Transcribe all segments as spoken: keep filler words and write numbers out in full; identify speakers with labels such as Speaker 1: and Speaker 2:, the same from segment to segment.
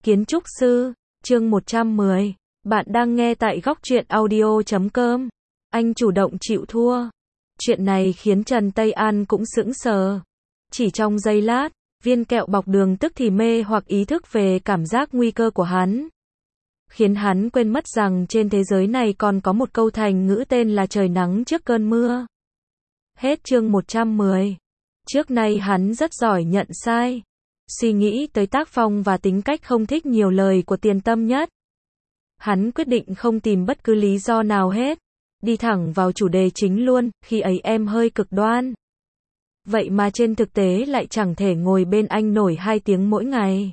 Speaker 1: Kiến trúc sư, chương một trăm mười. Bạn đang nghe tại góc truyện audio chấm com. Anh chủ động chịu thua. Chuyện này khiến Trần Tây An cũng sững sờ. Chỉ trong giây lát, viên kẹo bọc đường tức thì mê hoặc ý thức về cảm giác nguy cơ của hắn. Khiến hắn quên mất rằng trên thế giới này còn có một câu thành ngữ tên là trời nắng trước cơn mưa. Hết chương một trăm mười. Trước nay hắn rất giỏi nhận sai. Suy nghĩ tới tác phong và tính cách không thích nhiều lời của Tiền Tâm Nhất, hắn quyết định không tìm bất cứ lý do nào hết, đi thẳng vào chủ đề chính luôn. Khi ấy em hơi cực đoan, vậy mà trên thực tế lại chẳng thể ngồi bên anh nổi hai tiếng mỗi ngày.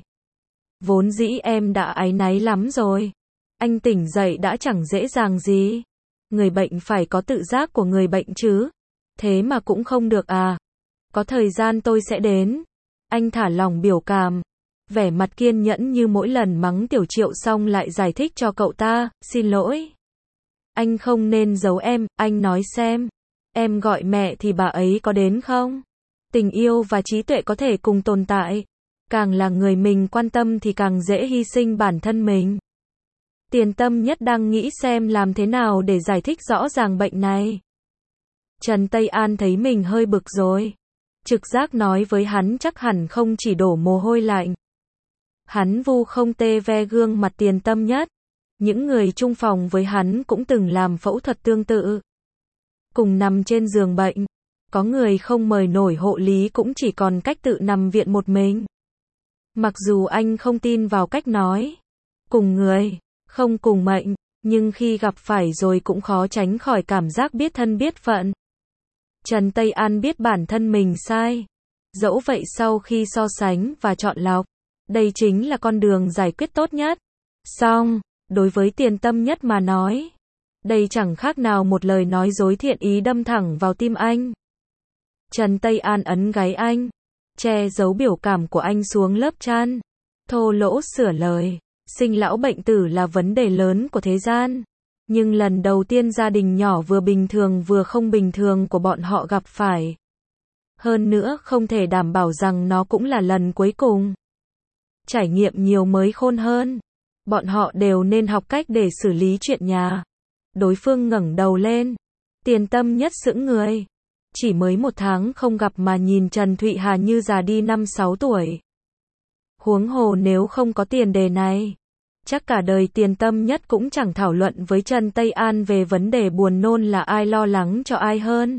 Speaker 1: Vốn dĩ em đã áy náy lắm rồi. Anh tỉnh dậy đã chẳng dễ dàng gì. Người bệnh phải có tự giác của người bệnh chứ. Thế mà cũng không được à? Có thời gian tôi sẽ đến. Anh thả lỏng biểu cảm, vẻ mặt kiên nhẫn như mỗi lần mắng Tiểu Triệu xong lại giải thích cho cậu ta, xin lỗi. Anh không nên giấu em, anh nói xem. Em gọi mẹ thì bà ấy có đến không? Tình yêu và trí tuệ có thể cùng tồn tại. Càng là người mình quan tâm thì càng dễ hy sinh bản thân mình. Tiền Tâm Nhất đang nghĩ xem làm thế nào để giải thích rõ ràng bệnh này. Trần Tây An thấy mình hơi bực rồi. Trực giác nói với hắn chắc hẳn không chỉ đổ mồ hôi lạnh. Hắn vu không tê ve gương mặt Tiền Tâm Nhất. Những người chung phòng với hắn cũng từng làm phẫu thuật tương tự. Cùng nằm trên giường bệnh. Có người không mời nổi hộ lý cũng chỉ còn cách tự nằm viện một mình. Mặc dù anh không tin vào cách nói cùng người, không cùng mệnh, nhưng khi gặp phải rồi cũng khó tránh khỏi cảm giác biết thân biết phận. Trần Tây An biết bản thân mình sai. Dẫu vậy sau khi so sánh và chọn lọc, đây chính là con đường giải quyết tốt nhất. Song, đối với Tiền Tâm Nhất mà nói, đây chẳng khác nào một lời nói dối thiện ý đâm thẳng vào tim anh. Trần Tây An ấn gáy anh, che giấu biểu cảm của anh xuống lớp chăn, thô lỗ sửa lời. Sinh lão bệnh tử là vấn đề lớn của thế gian. Nhưng lần đầu tiên gia đình nhỏ vừa bình thường vừa không bình thường của bọn họ gặp phải. Hơn nữa không thể đảm bảo rằng nó cũng là lần cuối cùng. Trải nghiệm nhiều mới khôn hơn. Bọn họ đều nên học cách để xử lý chuyện nhà. Đối phương ngẩng đầu lên. Tiền Tâm Nhất sững người. Chỉ mới một tháng không gặp mà nhìn Trần Thụy Hà như già đi năm sáu tuổi. Huống hồ nếu không có tiền đề này, chắc cả đời Tiền Tâm Nhất cũng chẳng thảo luận với Trần Tây An về vấn đề buồn nôn là ai lo lắng cho ai hơn.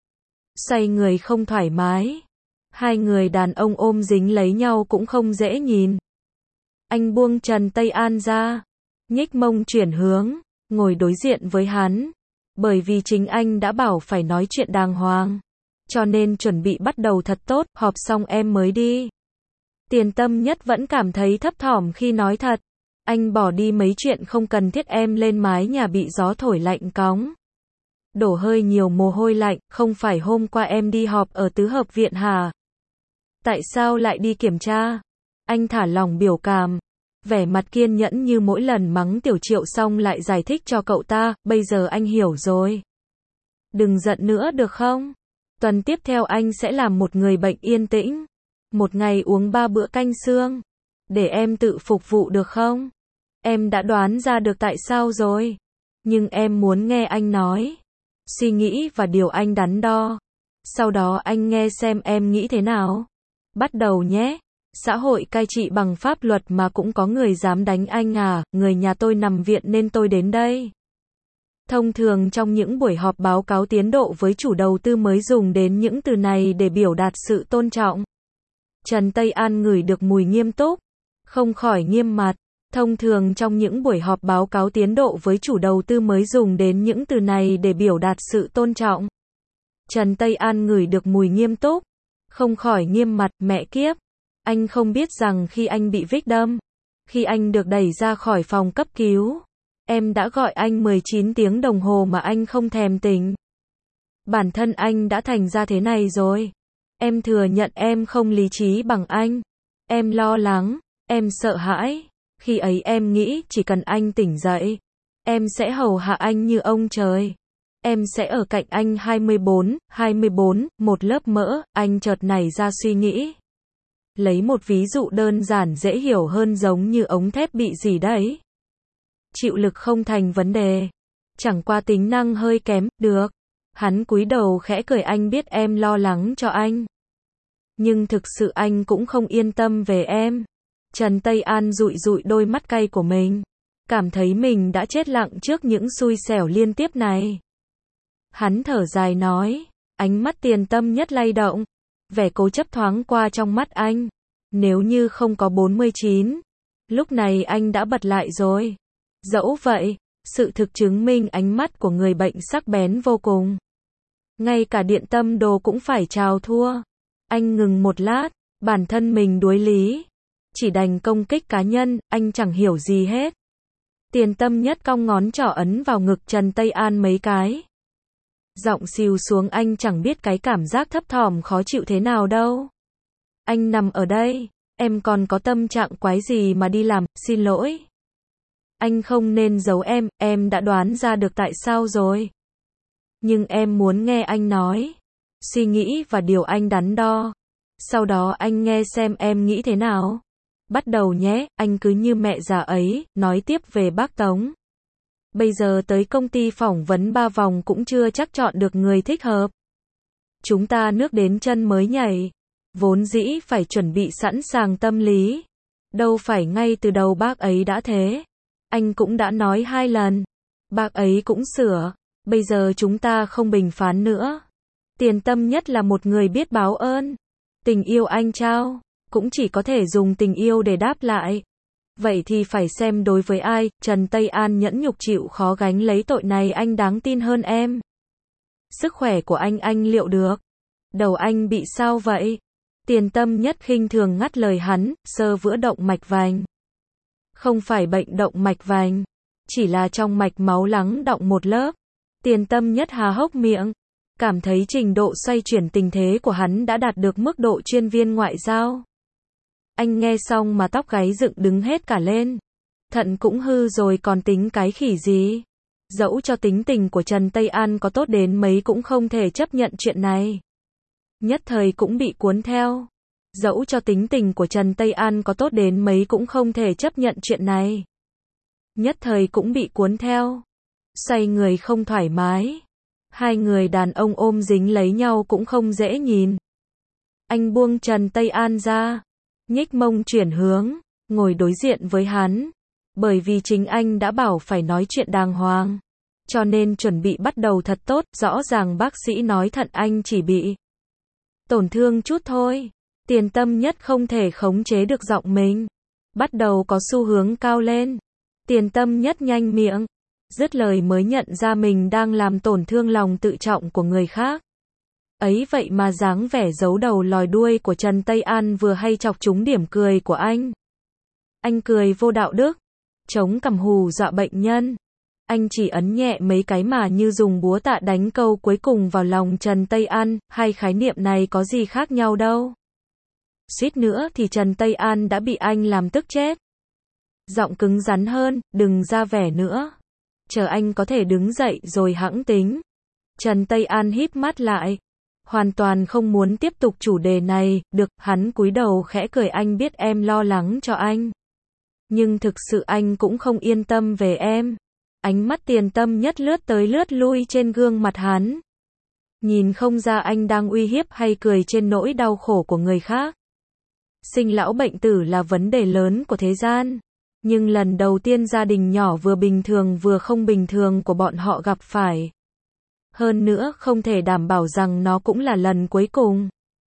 Speaker 1: Xoay người không thoải mái. Hai người đàn ông ôm dính lấy nhau cũng không dễ nhìn. Anh buông Trần Tây An ra, nhích mông chuyển hướng, ngồi đối diện với hắn. Bởi vì chính anh đã bảo phải nói chuyện đàng hoàng, cho nên chuẩn bị bắt đầu thật tốt, họp xong em mới đi. Tiền Tâm Nhất vẫn cảm thấy thấp thỏm khi nói thật. Anh bỏ đi mấy chuyện không cần thiết, em lên mái nhà bị gió thổi lạnh cóng. Đổ hơi nhiều mồ hôi lạnh, không phải hôm qua em đi họp ở tứ hợp viện hả? Tại sao lại đi kiểm tra? Anh thả lỏng biểu cảm, vẻ mặt kiên nhẫn như mỗi lần mắng Tiểu Triệu xong lại giải thích cho cậu ta, bây giờ anh hiểu rồi. Đừng giận nữa được không? Tuần tiếp theo anh sẽ làm một người bệnh yên tĩnh. Một ngày uống ba bữa canh xương. Để em tự phục vụ được không? Em đã đoán ra được tại sao rồi. Nhưng em muốn nghe anh nói. Suy nghĩ và điều anh đắn đo. Sau đó anh nghe xem em nghĩ thế nào. Bắt đầu nhé. Xã hội cai trị bằng pháp luật mà cũng có người dám đánh anh à? Người nhà tôi nằm viện nên tôi đến đây. Thông thường trong những buổi họp báo cáo tiến độ với chủ đầu tư mới dùng đến những từ này để biểu đạt sự tôn trọng. Trần Tây An ngửi được mùi nghiêm túc, không khỏi nghiêm mặt. Thông thường trong những buổi họp báo cáo tiến độ với chủ đầu tư mới dùng đến những từ này để biểu đạt sự tôn trọng. Trần Tây An ngửi được mùi nghiêm túc, không khỏi nghiêm mặt, mẹ kiếp. Anh không biết rằng khi anh bị vích đâm, khi anh được đẩy ra khỏi phòng cấp cứu, em đã gọi anh mười chín tiếng đồng hồ mà anh không thèm tỉnh. Bản thân anh đã thành ra thế này rồi. Em thừa nhận em không lý trí bằng anh. Em lo lắng, em sợ hãi. Khi ấy em nghĩ chỉ cần anh tỉnh dậy, em sẽ hầu hạ anh như ông trời. Em sẽ ở cạnh anh hai mươi bốn, hai mươi bốn, một lớp mỡ. Anh chợt nảy ra suy nghĩ. Lấy một ví dụ đơn giản dễ hiểu hơn giống như ống thép bị gì đấy. Chịu lực không thành vấn đề. Chẳng qua tính năng hơi kém, được. Hắn cúi đầu khẽ cười anh biết em lo lắng cho anh. Nhưng thực sự anh cũng không yên tâm về em. Trần Tây An dụi dụi đôi mắt cay của mình. Cảm thấy mình đã chết lặng trước những xui xẻo liên tiếp này. Hắn thở dài nói. Ánh mắt Tiền Tâm Nhất lay động. Vẻ cố chấp thoáng qua trong mắt anh. Nếu như không có bốn mươi chín. Lúc này anh đã bật lại rồi. Dẫu vậy, sự thực chứng minh ánh mắt của người bệnh sắc bén vô cùng. Ngay cả Điện Tâm Đồ cũng phải chào thua. Anh ngừng một lát, bản thân mình đuối lý. Chỉ đành công kích cá nhân, anh chẳng hiểu gì hết. Tiền Tâm Nhất cong ngón trỏ ấn vào ngực Trần Tây An mấy cái. Giọng xìu xuống anh chẳng biết cái cảm giác thấp thỏm khó chịu thế nào đâu. Anh nằm ở đây, em còn có tâm trạng quái gì mà đi làm, xin lỗi. Anh không nên giấu em, em đã đoán ra được tại sao rồi. Nhưng em muốn nghe anh nói. Suy nghĩ và điều anh đắn đo. Sau đó anh nghe xem em nghĩ thế nào. Bắt đầu nhé, anh cứ như mẹ già ấy, nói tiếp về bác Tống. Bây giờ tới công ty phỏng vấn ba vòng cũng chưa chắc chọn được người thích hợp. Chúng ta nước đến chân mới nhảy. Vốn dĩ phải chuẩn bị sẵn sàng tâm lý. Đâu phải ngay từ đầu bác ấy đã thế. Anh cũng đã nói hai lần. Bác ấy cũng sửa. Bây giờ chúng ta không bình phán nữa. Tiền Tâm Nhất là một người biết báo ơn. Tình yêu anh trao, cũng chỉ có thể dùng tình yêu để đáp lại. Vậy thì phải xem đối với ai, Trần Tây An nhẫn nhục chịu khó gánh lấy tội này anh đáng tin hơn em. Sức khỏe của anh anh liệu được? Đầu anh bị sao vậy? Tiền Tâm Nhất khinh thường ngắt lời hắn, sơ vữa động mạch vành. Không phải bệnh động mạch vành, chỉ là trong mạch máu lắng đọng một lớp. Tiền Tâm Nhất há hốc miệng, cảm thấy trình độ xoay chuyển tình thế của hắn đã đạt được mức độ chuyên viên ngoại giao. Anh nghe xong mà tóc gáy dựng đứng hết cả lên. Thận cũng hư rồi còn tính cái khỉ gì. Dẫu cho tính tình của Trần Tây An có tốt đến mấy cũng không thể chấp nhận chuyện này. Nhất thời cũng bị cuốn theo. Dẫu cho tính tình của Trần Tây An có tốt đến mấy cũng không thể chấp nhận chuyện này. Nhất thời cũng bị cuốn theo. Xoay người không thoải mái. Hai người đàn ông ôm dính lấy nhau cũng không dễ nhìn. Anh buông Trần Tây An ra. Nhích mông chuyển hướng, ngồi đối diện với hắn. Bởi vì chính anh đã bảo phải nói chuyện đàng hoàng. Cho nên chuẩn bị bắt đầu thật tốt, rõ ràng bác sĩ nói thận anh chỉ bị tổn thương chút thôi. Tiền Tâm Nhất không thể khống chế được giọng mình. Bắt đầu có xu hướng cao lên. Tiền Tâm Nhất nhanh miệng. Dứt lời mới nhận ra mình đang làm tổn thương lòng tự trọng của người khác. Ấy vậy mà dáng vẻ giấu đầu lòi đuôi của Trần Tây An vừa hay chọc trúng điểm cười của anh. Anh cười vô đạo đức. Chống cằm hù dọa bệnh nhân. Anh chỉ ấn nhẹ mấy cái mà như dùng búa tạ đánh câu cuối cùng vào lòng Trần Tây An. Hai khái niệm này có gì khác nhau đâu. Suýt nữa thì Trần Tây An đã bị anh làm tức chết. Giọng cứng rắn hơn, đừng ra vẻ nữa. Chờ anh có thể đứng dậy rồi hẵng tính. Trần Tây An híp mắt lại. Hoàn toàn không muốn tiếp tục chủ đề này, được, hắn cúi đầu khẽ cười anh biết em lo lắng cho anh. Nhưng thực sự anh cũng không yên tâm về em. Ánh mắt Tiền Tâm Nhất lướt tới lướt lui trên gương mặt hắn. Nhìn không ra anh đang uy hiếp hay cười trên nỗi đau khổ của người khác. Sinh lão bệnh tử là vấn đề lớn của thế gian. Nhưng lần đầu tiên gia đình nhỏ vừa bình thường vừa không bình thường của bọn họ gặp phải. Hơn nữa không thể đảm bảo rằng nó cũng là lần cuối cùng.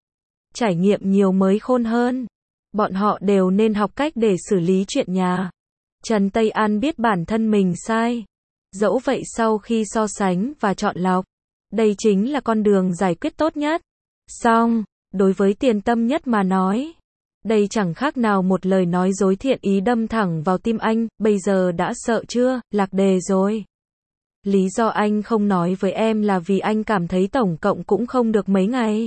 Speaker 1: Trải nghiệm nhiều mới khôn hơn. Bọn họ đều nên học cách để xử lý chuyện nhà. Trần Tây An biết bản thân mình sai. Dẫu vậy sau khi so sánh và chọn lọc, đây chính là con đường giải quyết tốt nhất. Song, đối với Tiền Tâm Nhất mà nói, đây chẳng khác nào một lời nói dối thiện ý đâm thẳng vào tim anh. Bây giờ đã sợ chưa, lạc đề rồi. Lý do anh không nói với em là vì anh cảm thấy tổng cộng cũng không được mấy ngày.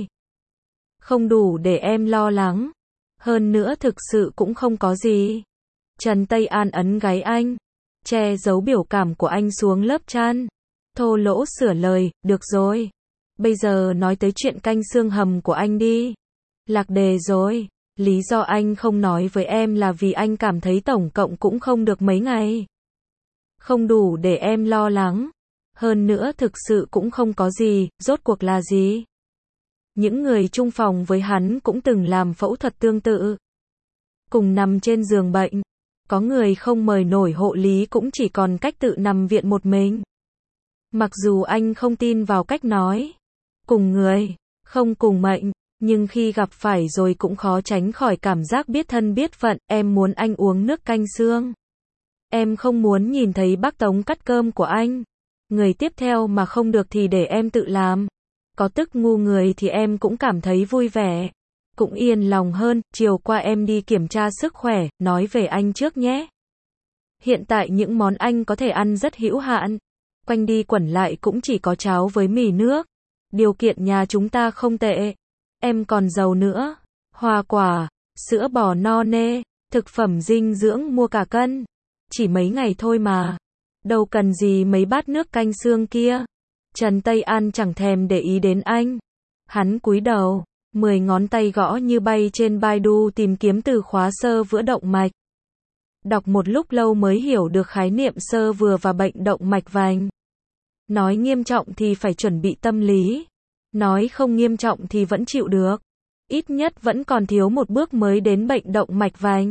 Speaker 1: Không đủ để em lo lắng. Hơn nữa thực sự cũng không có gì. Trần Tây An ấn gáy anh. Che giấu biểu cảm của anh xuống lớp chăn. Thô lỗ sửa lời, được rồi. Bây giờ nói tới chuyện canh xương hầm của anh đi. Lạc đề rồi. Lý do anh không nói với em là vì anh cảm thấy tổng cộng cũng không được mấy ngày. Không đủ để em lo lắng. Hơn nữa thực sự cũng không có gì, rốt cuộc là gì? Những người chung phòng với hắn cũng từng làm phẫu thuật tương tự. Cùng nằm trên giường bệnh. Có người không mời nổi hộ lý cũng chỉ còn cách tự nằm viện một mình. Mặc dù anh không tin vào cách nói cùng người, không cùng mệnh, nhưng khi gặp phải rồi cũng khó tránh khỏi cảm giác biết thân biết phận. Em muốn anh uống nước canh xương. Em không muốn nhìn thấy bác Tống cắt cơm của anh. Người tiếp theo mà không được thì để em tự làm. Có tức ngu người thì em cũng cảm thấy vui vẻ. Cũng yên lòng hơn. Chiều qua em đi kiểm tra sức khỏe, nói về anh trước nhé. Hiện tại những món anh có thể ăn rất hữu hạn. Quanh đi quẩn lại cũng chỉ có cháo với mì nước. Điều kiện nhà chúng ta không tệ. Em còn giàu nữa. Hoa quả, sữa bò no nê, thực phẩm dinh dưỡng mua cả cân. Chỉ mấy ngày thôi mà. Đâu cần gì mấy bát nước canh xương kia. Trần Tây An chẳng thèm để ý đến anh. Hắn cúi đầu, mười ngón tay gõ như bay trên Baidu tìm kiếm từ khóa xơ vữa động mạch. Đọc một lúc lâu mới hiểu được khái niệm xơ vừa và bệnh động mạch vành. Nói nghiêm trọng thì phải chuẩn bị tâm lý. Nói không nghiêm trọng thì vẫn chịu được. Ít nhất vẫn còn thiếu một bước mới đến bệnh động mạch vành.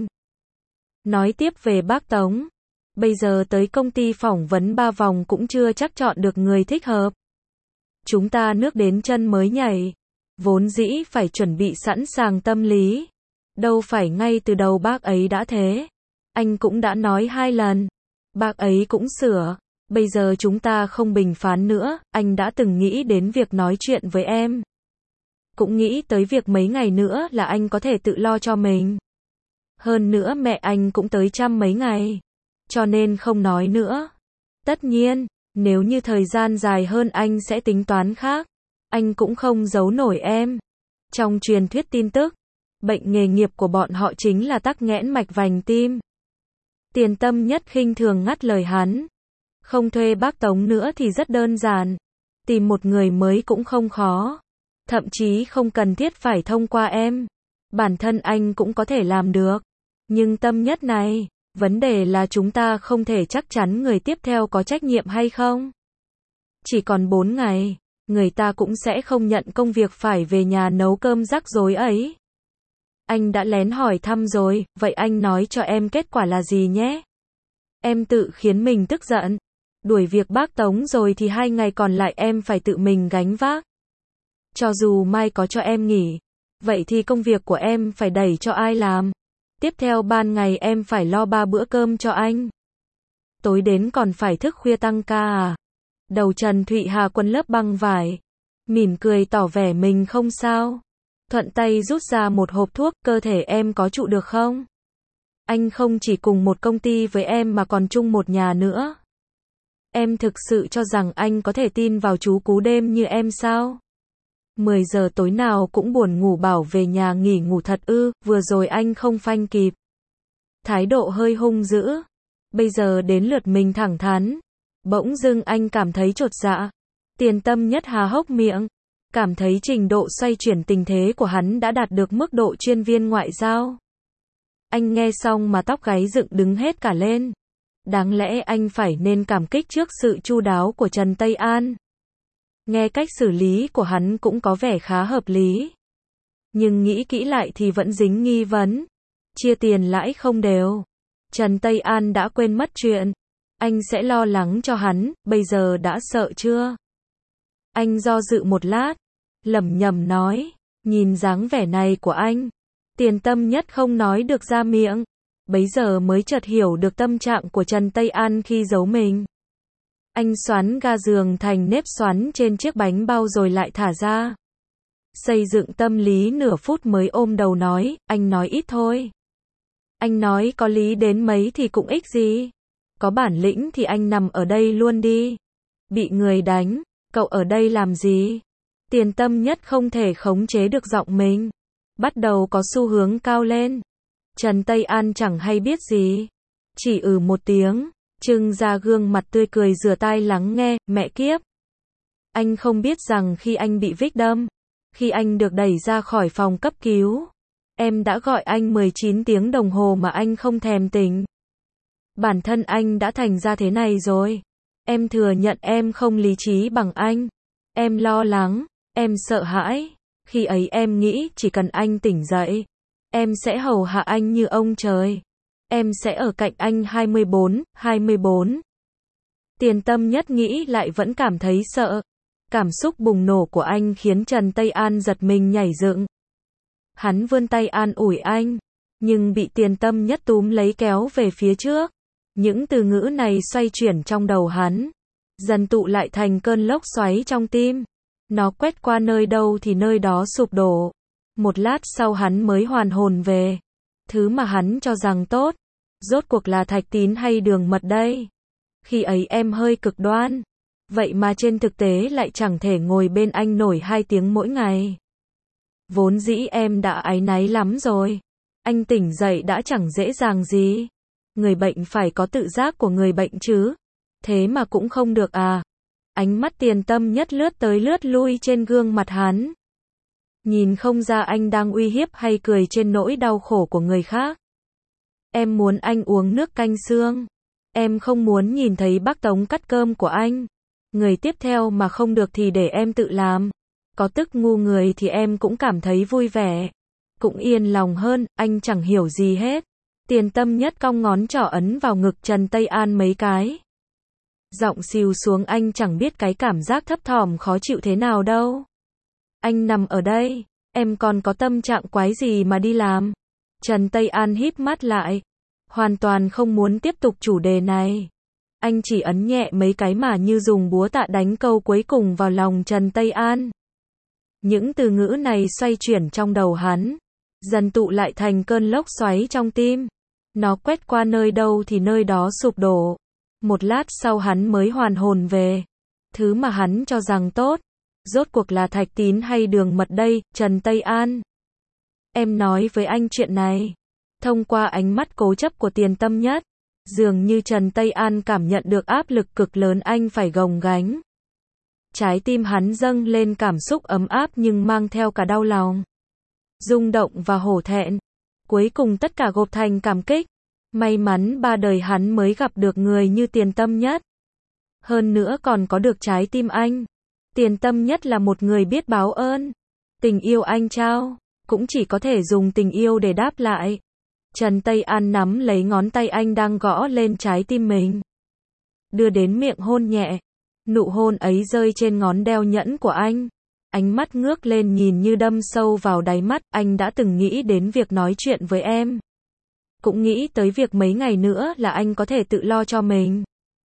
Speaker 1: Nói tiếp về bác Tống. Bây giờ tới công ty phỏng vấn ba vòng cũng chưa chắc chọn được người thích hợp. Chúng ta nước đến chân mới nhảy. Vốn dĩ phải chuẩn bị sẵn sàng tâm lý. Đâu phải ngay từ đầu bác ấy đã thế. Anh cũng đã nói hai lần. Bác ấy cũng sửa. Bây giờ chúng ta không bình phán nữa. Anh đã từng nghĩ đến việc nói chuyện với em. Cũng nghĩ tới việc mấy ngày nữa là anh có thể tự lo cho mình. Hơn nữa mẹ anh cũng tới chăm mấy ngày. Cho nên không nói nữa. Tất nhiên, nếu như thời gian dài hơn anh sẽ tính toán khác. Anh cũng không giấu nổi em. Trong truyền thuyết tin tức, bệnh nghề nghiệp của bọn họ chính là tắc nghẽn mạch vành tim. Tiền Tâm Nhất khinh thường ngắt lời hắn. Không thuê bác Tống nữa thì rất đơn giản. Tìm một người mới cũng không khó. Thậm chí không cần thiết phải thông qua em. Bản thân anh cũng có thể làm được. Nhưng Tâm Nhất này, vấn đề là chúng ta không thể chắc chắn người tiếp theo có trách nhiệm hay không. Chỉ còn bốn ngày, người ta cũng sẽ không nhận công việc phải về nhà nấu cơm rắc rối ấy. Anh đã lén hỏi thăm rồi, vậy anh nói cho em kết quả là gì nhé. Em tự khiến mình tức giận. Đuổi việc bác Tống rồi thì hai ngày còn lại em phải tự mình gánh vác. Cho dù mai có cho em nghỉ, vậy thì công việc của em phải đẩy cho ai làm. Tiếp theo ban ngày em phải lo ba bữa cơm cho anh. Tối đến còn phải thức khuya tăng ca à? Đầu Trần Thụy Hà quấn lớp băng vải. Mỉm cười tỏ vẻ mình không sao. Thuận tay rút ra một hộp thuốc, cơ thể em có trụ được không? Anh không chỉ cùng một công ty với em mà còn chung một nhà nữa. Em thực sự cho rằng anh có thể tin vào chú cú đêm như em sao? mười giờ tối nào cũng buồn ngủ bảo về nhà nghỉ ngủ thật ư, vừa rồi anh không phanh kịp. Thái độ hơi hung dữ. Bây giờ đến lượt mình thẳng thắn. Bỗng dưng anh cảm thấy chột dạ. Tiền Tâm Nhất há hốc miệng. Cảm thấy trình độ xoay chuyển tình thế của hắn đã đạt được mức độ chuyên viên ngoại giao. Anh nghe xong mà tóc gáy dựng đứng hết cả lên. Đáng lẽ anh phải nên cảm kích trước sự chu đáo của Trần Tây An. Nghe cách xử lý của hắn cũng có vẻ khá hợp lý. Nhưng nghĩ kỹ lại thì vẫn dính nghi vấn. Chia tiền lãi không đều. Trần Tây An đã quên mất chuyện. Anh sẽ lo lắng cho hắn, bây giờ đã sợ chưa? Anh do dự một lát. Lẩm nhẩm nói. Nhìn dáng vẻ này của anh. Tiền Tâm Nhất không nói được ra miệng. Bấy giờ mới chợt hiểu được tâm trạng của Trần Tây An khi giấu mình. Anh xoắn ga giường thành nếp xoắn trên chiếc bánh bao rồi lại thả ra. Xây dựng tâm lý nửa phút mới ôm đầu nói, anh nói ít thôi. Anh nói có lý đến mấy thì cũng ích gì. Có bản lĩnh thì anh nằm ở đây luôn đi. Bị người đánh, cậu ở đây làm gì? Tiền Tâm Nhất không thể khống chế được giọng mình. Bắt đầu có xu hướng cao lên. Trần Tây An chẳng hay biết gì. Chỉ ừ một tiếng. Trưng ra gương mặt tươi cười rửa tai lắng nghe, mẹ kiếp. Anh không biết rằng khi anh bị vích đâm, khi anh được đẩy ra khỏi phòng cấp cứu, Em đã gọi anh mười chín tiếng đồng hồ mà anh không thèm tỉnh. Bản thân anh đã thành ra thế này rồi. Em thừa nhận em không lý trí bằng anh. Em lo lắng, em sợ hãi. Khi ấy em nghĩ chỉ cần anh tỉnh dậy, em sẽ hầu hạ anh như ông trời. Em sẽ ở cạnh anh hai mươi bốn, hai mươi bốn. Tiền Tâm Nhất nghĩ lại vẫn cảm thấy sợ. Cảm xúc bùng nổ của anh khiến Trần Tây An giật mình nhảy dựng. Hắn vươn tay an ủi anh, nhưng bị Tiền Tâm Nhất túm lấy kéo về phía trước. Những từ ngữ này xoay chuyển trong đầu hắn, dần tụ lại thành cơn lốc xoáy trong tim. Nó quét qua nơi đâu thì nơi đó sụp đổ. Một lát sau hắn mới hoàn hồn về. Thứ mà hắn cho rằng tốt, rốt cuộc là thạch tín hay đường mật đây? Khi ấy em hơi cực đoan. Vậy mà trên thực tế lại chẳng thể ngồi bên anh nổi hai tiếng mỗi ngày. Vốn dĩ em đã áy náy lắm rồi. Anh tỉnh dậy đã chẳng dễ dàng gì. Người bệnh phải có tự giác của người bệnh chứ. Thế mà cũng không được à? Ánh mắt Tiền Tâm Nhất lướt tới lướt lui trên gương mặt hắn. Nhìn không ra anh đang uy hiếp hay cười trên nỗi đau khổ của người khác. Em muốn anh uống nước canh xương. Em không muốn nhìn thấy bác Tống cắt cơm của anh. Người tiếp theo mà không được thì để em tự làm. Có tức ngu người thì em cũng cảm thấy vui vẻ. Cũng yên lòng hơn, anh chẳng hiểu gì hết. Tiền Tâm Nhất cong ngón trỏ ấn vào ngực Trần Tây An mấy cái. Giọng xìu xuống, anh chẳng biết cái cảm giác thấp thỏm khó chịu thế nào đâu. Anh nằm ở đây, em còn có tâm trạng quái gì mà đi làm? Trần Tây An híp mắt lại, hoàn toàn không muốn tiếp tục chủ đề này. Anh chỉ ấn nhẹ mấy cái mà như dùng búa tạ đánh câu cuối cùng vào lòng Trần Tây An. Những từ ngữ này xoay chuyển trong đầu hắn, dần tụ lại thành cơn lốc xoáy trong tim. Nó quét qua nơi đâu thì nơi đó sụp đổ. Một lát sau hắn mới hoàn hồn về. Thứ mà hắn cho rằng tốt, rốt cuộc là thạch tín hay đường mật đây, Trần Tây An? Em nói với anh chuyện này. Thông qua ánh mắt cố chấp của Tiền Tâm Nhất, dường như Trần Tây An cảm nhận được áp lực cực lớn anh phải gồng gánh. Trái tim hắn dâng lên cảm xúc ấm áp nhưng mang theo cả đau lòng, rung động và hổ thẹn. Cuối cùng tất cả gộp thành cảm kích. May mắn ba đời hắn mới gặp được người như Tiền Tâm Nhất. Hơn nữa còn có được trái tim anh. Tiền Tâm Nhất là một người biết báo ơn. Tình yêu anh trao, cũng chỉ có thể dùng tình yêu để đáp lại. Trần Tây An nắm lấy ngón tay anh đang gõ lên trái tim mình, đưa đến miệng hôn nhẹ. Nụ hôn ấy rơi trên ngón đeo nhẫn của anh. Ánh mắt ngước lên nhìn như đâm sâu vào đáy mắt. Anh đã từng nghĩ đến việc nói chuyện với em. Cũng nghĩ tới việc mấy ngày nữa là anh có thể tự lo cho mình.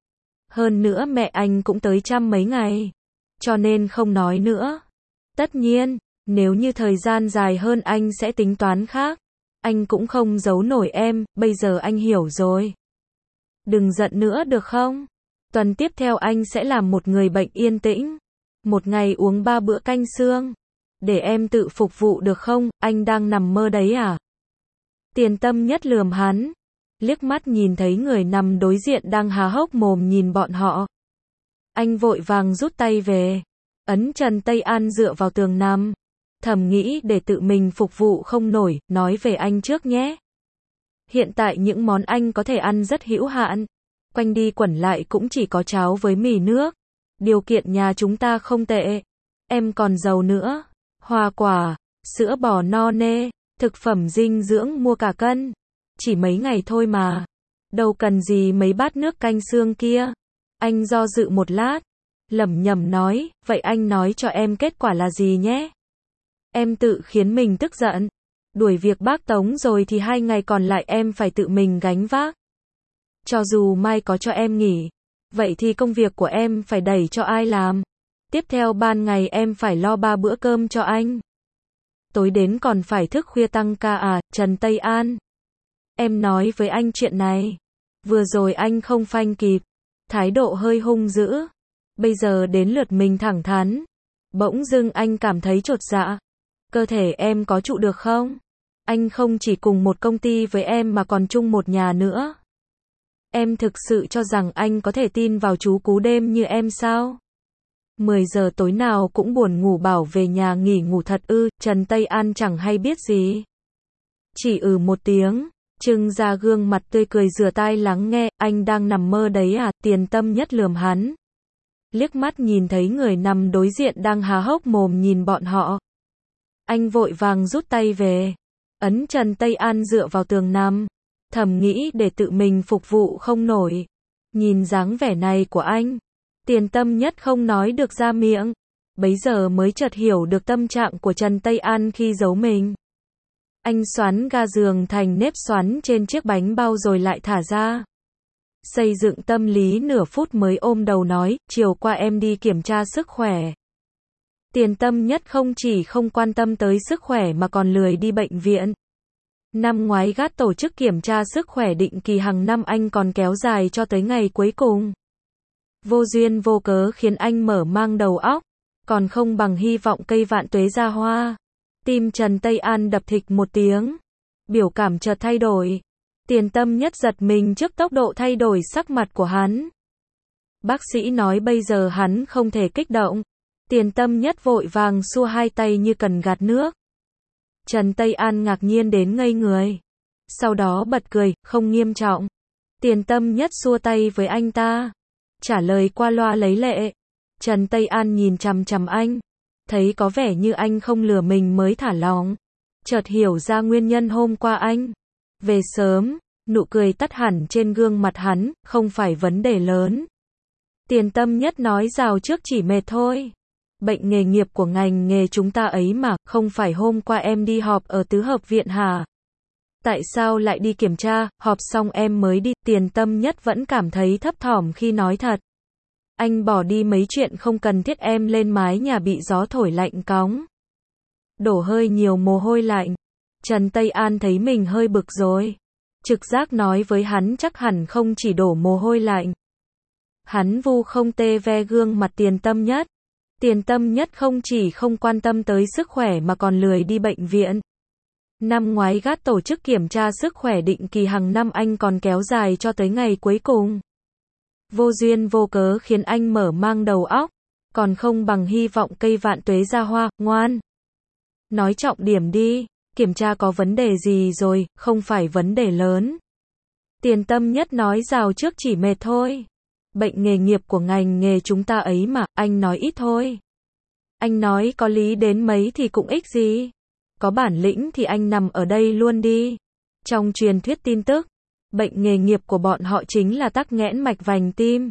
Speaker 1: Hơn nữa mẹ anh cũng tới chăm mấy ngày. Cho nên không nói nữa. Tất nhiên, nếu như thời gian dài hơn anh sẽ tính toán khác. Anh cũng không giấu nổi em, bây giờ anh hiểu rồi. Đừng giận nữa được không? Tuần tiếp theo anh sẽ làm một người bệnh yên tĩnh. Một ngày uống ba bữa canh xương. Để em tự phục vụ được không? Anh đang nằm mơ đấy à? Tiền Tâm Nhất lườm hắn. Liếc mắt nhìn thấy người nằm đối diện đang há hốc mồm nhìn bọn họ. Anh vội vàng rút tay về. Ấn Trần Tây An dựa vào tường nằm. Thầm nghĩ để tự mình phục vụ không nổi, nói về anh trước nhé. Hiện tại những món anh có thể ăn rất hữu hạn. Quanh đi quẩn lại cũng chỉ có cháo với mì nước. Điều kiện nhà chúng ta không tệ. Em còn giàu nữa. Hoa quả, sữa bò no nê, thực phẩm dinh dưỡng mua cả cân. Chỉ mấy ngày thôi mà. Đâu cần gì mấy bát nước canh xương kia. Anh do dự một lát. Lẩm nhẩm nói, vậy anh nói cho em kết quả là gì nhé? Em tự khiến mình tức giận. Đuổi việc bác Tống rồi thì hai ngày còn lại em phải tự mình gánh vác. Cho dù mai có cho em nghỉ, vậy thì công việc của em phải đẩy cho ai làm? Tiếp theo ban ngày em phải lo ba bữa cơm cho anh. Tối đến còn phải thức khuya tăng ca à, Trần Tây An? Em nói với anh chuyện này. Vừa rồi anh không phanh kịp. Thái độ hơi hung dữ. Bây giờ đến lượt mình thẳng thắn. Bỗng dưng anh cảm thấy chột dạ. Cơ thể em có trụ được không? Anh không chỉ cùng một công ty với em mà còn chung một nhà nữa. Em thực sự cho rằng anh có thể tin vào chú cú đêm như em sao? mười giờ tối nào cũng buồn ngủ bảo về nhà nghỉ ngủ thật ư? Trần Tây An chẳng hay biết gì. Chỉ ừ một tiếng, trưng ra gương mặt tươi cười rửa tai lắng nghe, anh đang nằm mơ đấy à, Tiền Tâm Nhất lườm hắn. Liếc mắt nhìn thấy người nằm đối diện đang há hốc mồm nhìn bọn họ. Anh vội vàng rút tay về, ấn Trần Tây An dựa vào tường nằm, thầm nghĩ để tự mình phục vụ không nổi. Nhìn dáng vẻ này của anh, Tiền Tâm Nhất không nói được ra miệng, bấy giờ mới chợt hiểu được tâm trạng của Trần Tây An khi giấu mình. Anh xoắn ga giường thành nếp xoắn trên chiếc bánh bao rồi lại thả ra. Xây dựng tâm lý nửa phút mới ôm đầu nói, chiều qua em đi kiểm tra sức khỏe. Tiền Tâm Nhất không chỉ không quan tâm tới sức khỏe mà còn lười đi bệnh viện. Năm ngoái gát tổ chức kiểm tra sức khỏe định kỳ hàng năm anh còn kéo dài cho tới ngày cuối cùng. Vô duyên vô cớ khiến anh mở mang đầu óc, còn không bằng hy vọng cây vạn tuế ra hoa. Tim Trần Tây An đập thịch một tiếng, biểu cảm chợt thay đổi. Tiền Tâm Nhất giật mình trước tốc độ thay đổi sắc mặt của hắn. Bác sĩ nói bây giờ hắn không thể kích động. Tiền Tâm Nhất vội vàng xua hai tay như cần gạt nước. Trần Tây An ngạc nhiên đến ngây người. Sau đó bật cười, không nghiêm trọng. Tiền Tâm Nhất xua tay với anh ta, trả lời qua loa lấy lệ. Trần Tây An nhìn chằm chằm anh, thấy có vẻ như anh không lừa mình mới thả lỏng. Chợt hiểu ra nguyên nhân hôm qua anh về sớm, nụ cười tắt hẳn trên gương mặt hắn, không phải vấn đề lớn. Tiền Tâm Nhất nói rào trước chỉ mệt thôi. Bệnh nghề nghiệp của ngành nghề chúng ta ấy mà, không phải hôm qua em đi họp ở tứ hợp viện hả? Tại sao lại đi kiểm tra, họp xong em mới đi? Tiền Tâm Nhất vẫn cảm thấy thấp thỏm khi nói thật. Anh bỏ đi mấy chuyện không cần thiết, em lên mái nhà bị gió thổi lạnh cóng. Đổ hơi nhiều mồ hôi lạnh. Trần Tây An thấy mình hơi bực rồi. Trực giác nói với hắn chắc hẳn không chỉ đổ mồ hôi lạnh. Hắn vu không tê ve gương mặt Tiền Tâm Nhất. Tiền Tâm Nhất không chỉ không quan tâm tới sức khỏe mà còn lười đi bệnh viện. Năm ngoái gát tổ chức kiểm tra sức khỏe định kỳ hàng năm anh còn kéo dài cho tới ngày cuối cùng. Vô duyên vô cớ khiến anh mở mang đầu óc, còn không bằng hy vọng cây vạn tuế ra hoa, ngoan. Nói trọng điểm đi, kiểm tra có vấn đề gì rồi, không phải vấn đề lớn. Tiền Tâm Nhất nói rào trước chỉ mệt thôi. Bệnh nghề nghiệp của ngành nghề chúng ta ấy mà, anh nói ít thôi. Anh nói có lý đến mấy thì cũng ích gì. Có bản lĩnh thì anh nằm ở đây luôn đi. Trong truyền thuyết tin tức, bệnh nghề nghiệp của bọn họ chính là tắc nghẽn mạch vành tim.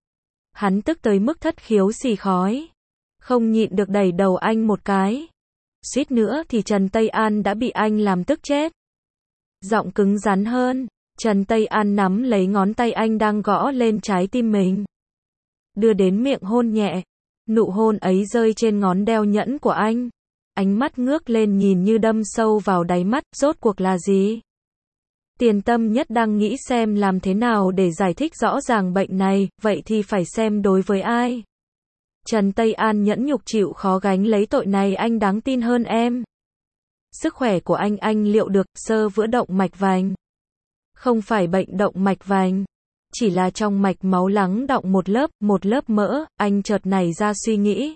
Speaker 1: Hắn tức tới mức thất khiếu xì khói. Không nhịn được đẩy đầu anh một cái. Suýt nữa thì Trần Tây An đã bị anh làm tức chết. Giọng cứng rắn hơn, Trần Tây An nắm lấy ngón tay anh đang gõ lên trái tim mình. Đưa đến miệng hôn nhẹ. Nụ hôn ấy rơi trên ngón đeo nhẫn của anh. Ánh mắt ngước lên nhìn như đâm sâu vào đáy mắt, rốt cuộc là gì? Tiền Tâm Nhất đang nghĩ xem làm thế nào để giải thích rõ ràng bệnh này, vậy thì phải xem đối với ai. Trần Tây An nhẫn nhục chịu khó gánh lấy tội này, anh đáng tin hơn em. Sức khỏe của anh anh liệu được, xơ vữa động mạch vành. Không phải bệnh động mạch vành, chỉ là trong mạch máu lắng đọng một lớp, một lớp mỡ, anh chợt nảy ra suy nghĩ.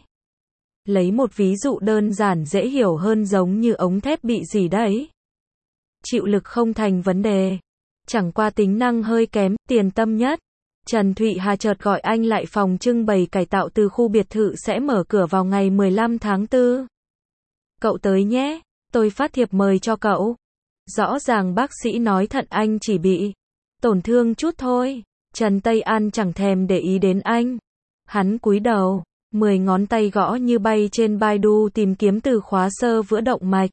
Speaker 1: Lấy một ví dụ đơn giản dễ hiểu hơn, giống như ống thép bị gì đấy. Chịu lực không thành vấn đề, chẳng qua tính năng hơi kém. Tiền Tâm Nhất, Trần Thụy Hà chợt gọi anh lại phòng trưng bày cải tạo từ khu biệt thự sẽ mở cửa vào ngày mười lăm tháng tư. Cậu tới nhé, tôi phát thiệp mời cho cậu. Rõ ràng bác sĩ nói thận anh chỉ bị tổn thương chút thôi. Trần Tây An chẳng thèm để ý đến anh. Hắn cúi đầu, mười ngón tay gõ như bay trên Baidu tìm kiếm từ khóa xơ vữa động mạch.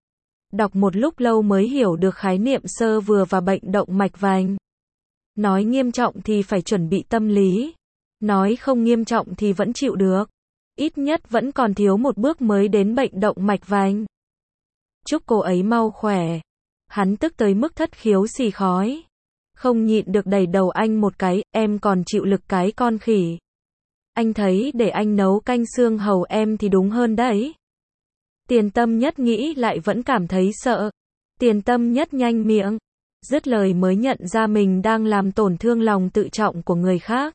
Speaker 1: Đọc một lúc lâu mới hiểu được khái niệm xơ vừa và bệnh động mạch vành. Nói nghiêm trọng thì phải chuẩn bị tâm lý. Nói không nghiêm trọng thì vẫn chịu được. Ít nhất vẫn còn thiếu một bước mới đến bệnh động mạch vành. Chúc cô ấy mau khỏe. Hắn tức tới mức thất khiếu xì khói. Không nhịn được đẩy đầu anh một cái, em còn chịu lực cái con khỉ. Anh thấy để anh nấu canh xương hầu em thì đúng hơn đấy. Tiền Tâm Nhất nghĩ lại vẫn cảm thấy sợ. Tiền Tâm Nhất nhanh miệng, dứt lời mới nhận ra mình đang làm tổn thương lòng tự trọng của người khác.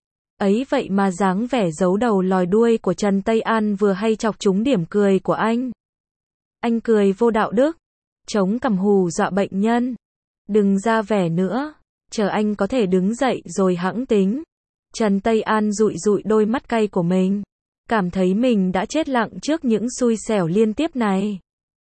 Speaker 1: Ấy vậy mà dáng vẻ giấu đầu lòi đuôi của Trần Tây An vừa hay chọc trúng điểm cười của anh. Anh cười vô đạo đức. chống cằm hù dọa bệnh nhân. Đừng ra vẻ nữa, chờ anh có thể đứng dậy rồi hẵng tính. Trần Tây An dụi dụi đôi mắt cay của mình, cảm thấy mình đã chết lặng trước những xui xẻo liên tiếp này.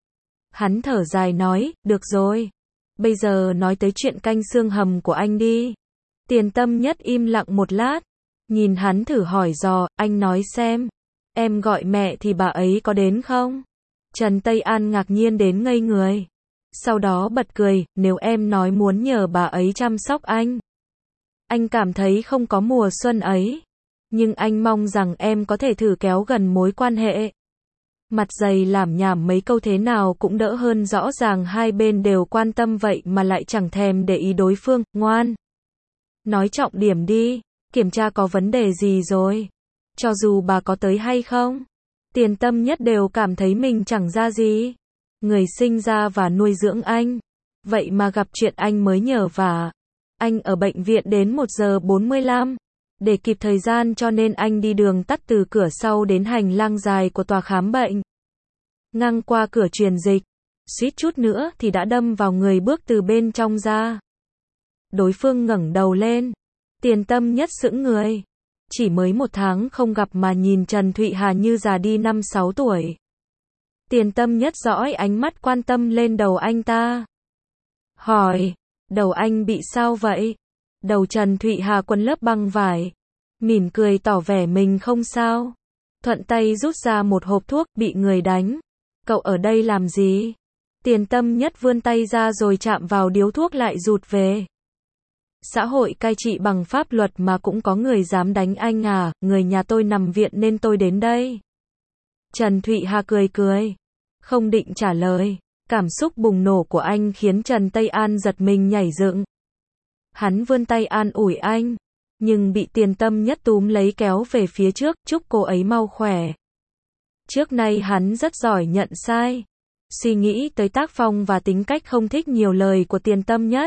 Speaker 1: Hắn thở dài nói, được rồi, bây giờ nói tới chuyện canh xương hầm của anh đi. Tiền Tâm Nhất im lặng một lát, nhìn hắn thử hỏi dò, anh nói xem, em gọi mẹ thì bà ấy có đến không? Trần Tây An ngạc nhiên đến ngây người. Sau đó bật cười, nếu em nói muốn nhờ bà ấy chăm sóc anh. Anh cảm thấy không có mùa xuân ấy. Nhưng anh mong rằng em có thể thử kéo gần mối quan hệ. Mặt dày làm nhảm mấy câu thế nào cũng đỡ hơn rõ ràng hai bên đều quan tâm vậy mà lại chẳng thèm để ý đối phương, ngoan. Nói trọng điểm đi, kiểm tra có vấn đề gì rồi? Cho dù bà có tới hay không? Tiền Tâm Nhất đều cảm thấy mình chẳng ra gì. Người sinh ra và nuôi dưỡng anh. Vậy mà gặp chuyện anh mới nhờ vả. Anh ở bệnh viện đến một giờ bốn mươi lăm. Để kịp thời gian cho nên anh đi đường tắt từ cửa sau đến hành lang dài của tòa khám bệnh. Ngang qua cửa truyền dịch. Suýt chút nữa thì đã đâm vào người bước từ bên trong ra. Đối phương ngẩng đầu lên. Tiền Tâm Nhất sững người. Chỉ mới một tháng không gặp mà nhìn Trần Thụy Hà như già đi năm sáu tuổi. Tiền Tâm Nhất dõi ánh mắt quan tâm lên đầu anh ta. Hỏi, đầu anh bị sao vậy? Đầu Trần Thụy Hà quấn lớp băng vải. Mỉm cười tỏ vẻ mình không sao. Thuận tay rút ra một hộp thuốc, bị người đánh. Cậu ở đây làm gì? Tiền Tâm Nhất vươn tay ra rồi chạm vào điếu thuốc lại rụt về. Xã hội cai trị bằng pháp luật mà cũng có người dám đánh anh à, người nhà tôi nằm viện nên tôi đến đây. Trần Thụy Hà cười cười. Không định trả lời. Cảm xúc bùng nổ của anh khiến Trần Tây An giật mình nhảy dựng. Hắn vươn tay an ủi anh. Nhưng bị Tiền Tâm Nhất túm lấy kéo về phía trước, chúc cô ấy mau khỏe. Trước nay hắn rất giỏi nhận sai. Suy nghĩ tới tác phong và tính cách không thích nhiều lời của Tiền Tâm Nhất.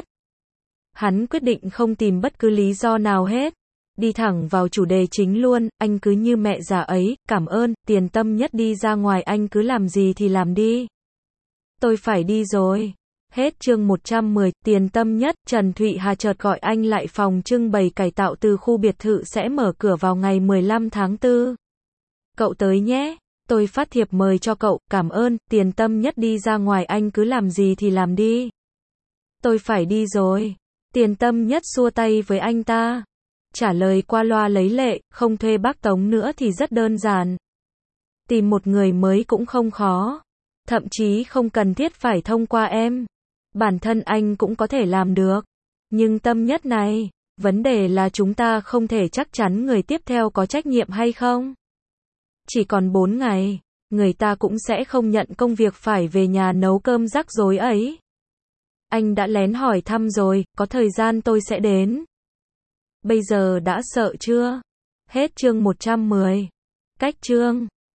Speaker 1: Hắn quyết định không tìm bất cứ lý do nào hết. Đi thẳng vào chủ đề chính luôn, anh cứ như mẹ già ấy, cảm ơn, Tiền Tâm Nhất đi ra ngoài anh cứ làm gì thì làm đi. Tôi phải đi rồi. Hết chương một trăm mười, Tiền Tâm Nhất, Trần Thụy Hà chợt gọi anh lại phòng trưng bày cải tạo từ khu biệt thự sẽ mở cửa vào ngày mười lăm tháng tư. Cậu tới nhé, tôi phát thiệp mời cho cậu, cảm ơn, Tiền Tâm Nhất đi ra ngoài anh cứ làm gì thì làm đi. Tôi phải đi rồi. Tiền Tâm Nhất xua tay với anh ta. Trả lời qua loa lấy lệ, không thuê bác Tống nữa thì rất đơn giản. Tìm một người mới cũng không khó. Thậm chí không cần thiết phải thông qua em. Bản thân anh cũng có thể làm được. Nhưng Tâm Nhất này, vấn đề là chúng ta không thể chắc chắn người tiếp theo có trách nhiệm hay không. Chỉ còn bốn ngày, người ta cũng sẽ không nhận công việc phải về nhà nấu cơm rắc rối ấy. Anh đã lén hỏi thăm rồi, có thời gian tôi sẽ đến. Bây giờ đã sợ chưa? Hết chương một trăm mười. Cách chương